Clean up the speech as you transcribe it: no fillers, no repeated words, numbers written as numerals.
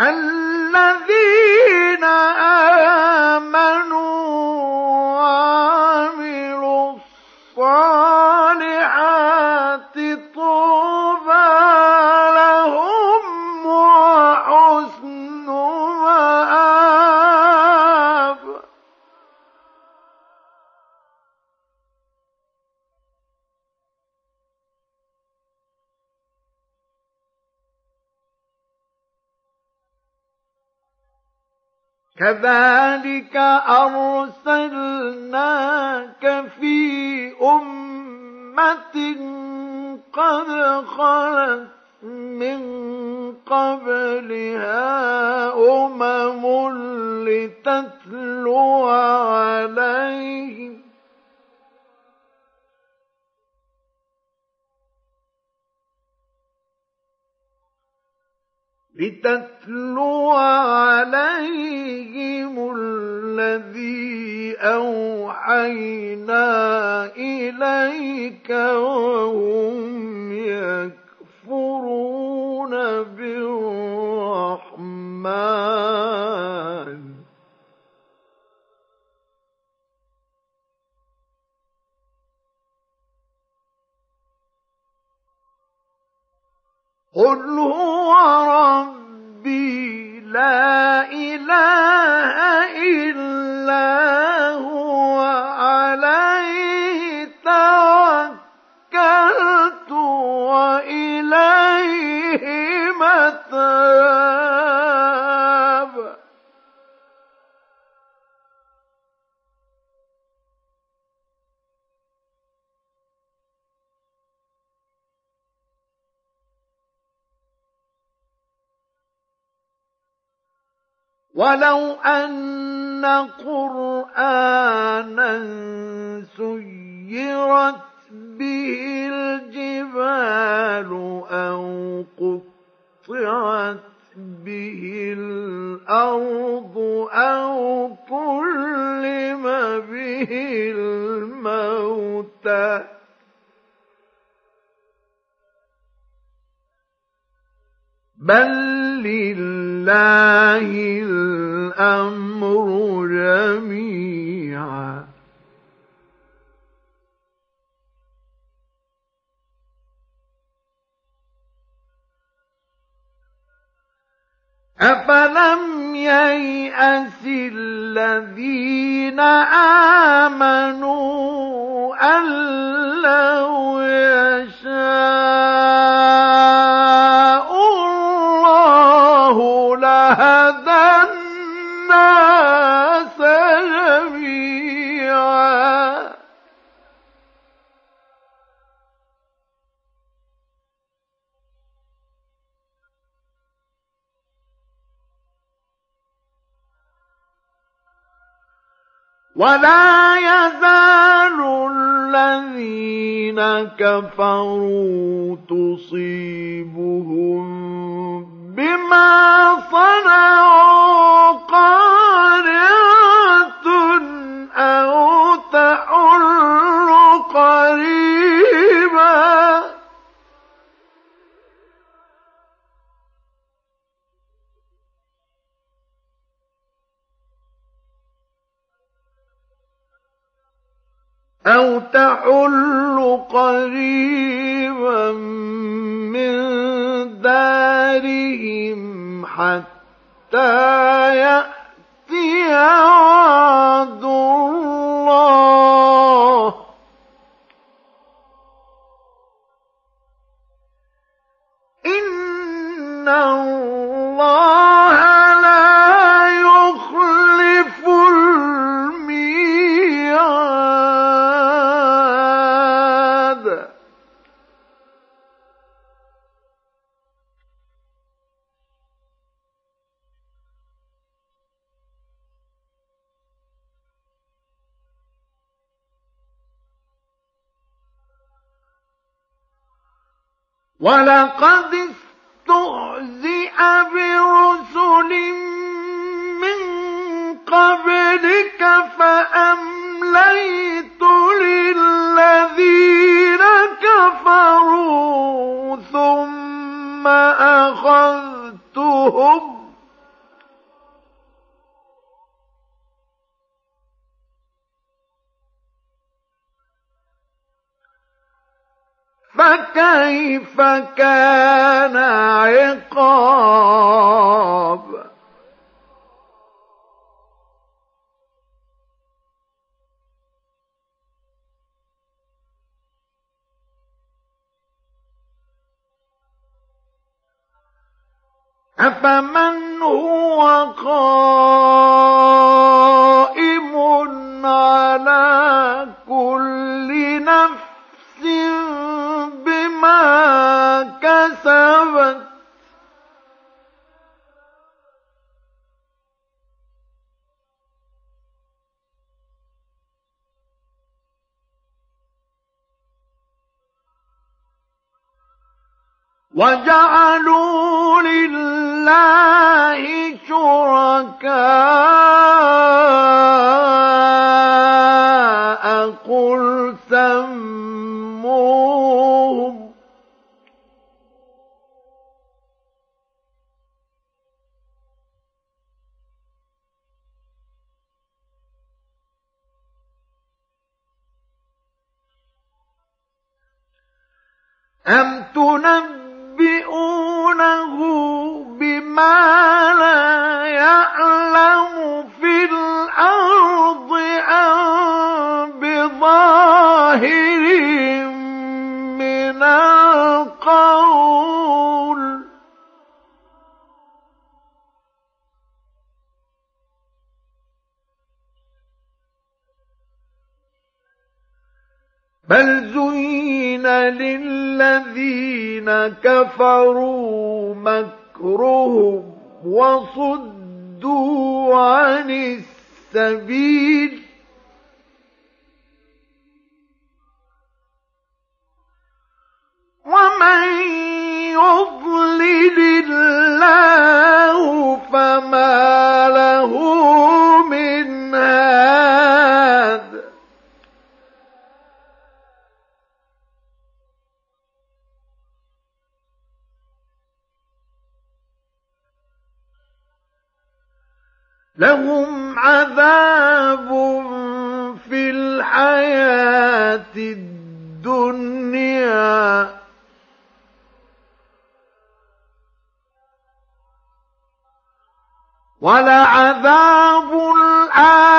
الذين آمنوا وعملوا الصالحات طوبى لهم وحسن مآب. كذلك أرسلناك في أمة قد خلت من قبلها لتتلو عليهم الذي أوحينا إليك وهم يكفرون بالرحمن. قل هو ربي لا إله إلا هو عليه توكلت وإليه متاب. ولو أن قرآنا سيرت به الجبال أو قطعت به الأرض أو كلم به الموتى بل لله الأمر جميعا. أفلم ييأس الذين آمنوا أن لو يشاء الله لهدى الناس جميعا. ولا يزال الذين كفروا تصيبهم بما صنعوا قارعة أو تحل قريبا من دارهم حتى يأتي وعد الله إن الله لا يخلف الميعاد. ولقد استهزئ برسل من قبلك فأمليت للذين كفروا ثم أخذتهم فكيف كان عقاب. أفمن هو قائم على كل نفس بما كسبت وجعلوا لله شركاء قل سموهم أم تنبئونه بما لا يعلم في الأرض أم بظاهر من القول بل زين للذين كفروا مكرهم وصدوا عن السبيل ومن يضلل الله فما له من هاد. لهم عذاب في الحياة الدنيا ولعذاب الآخرة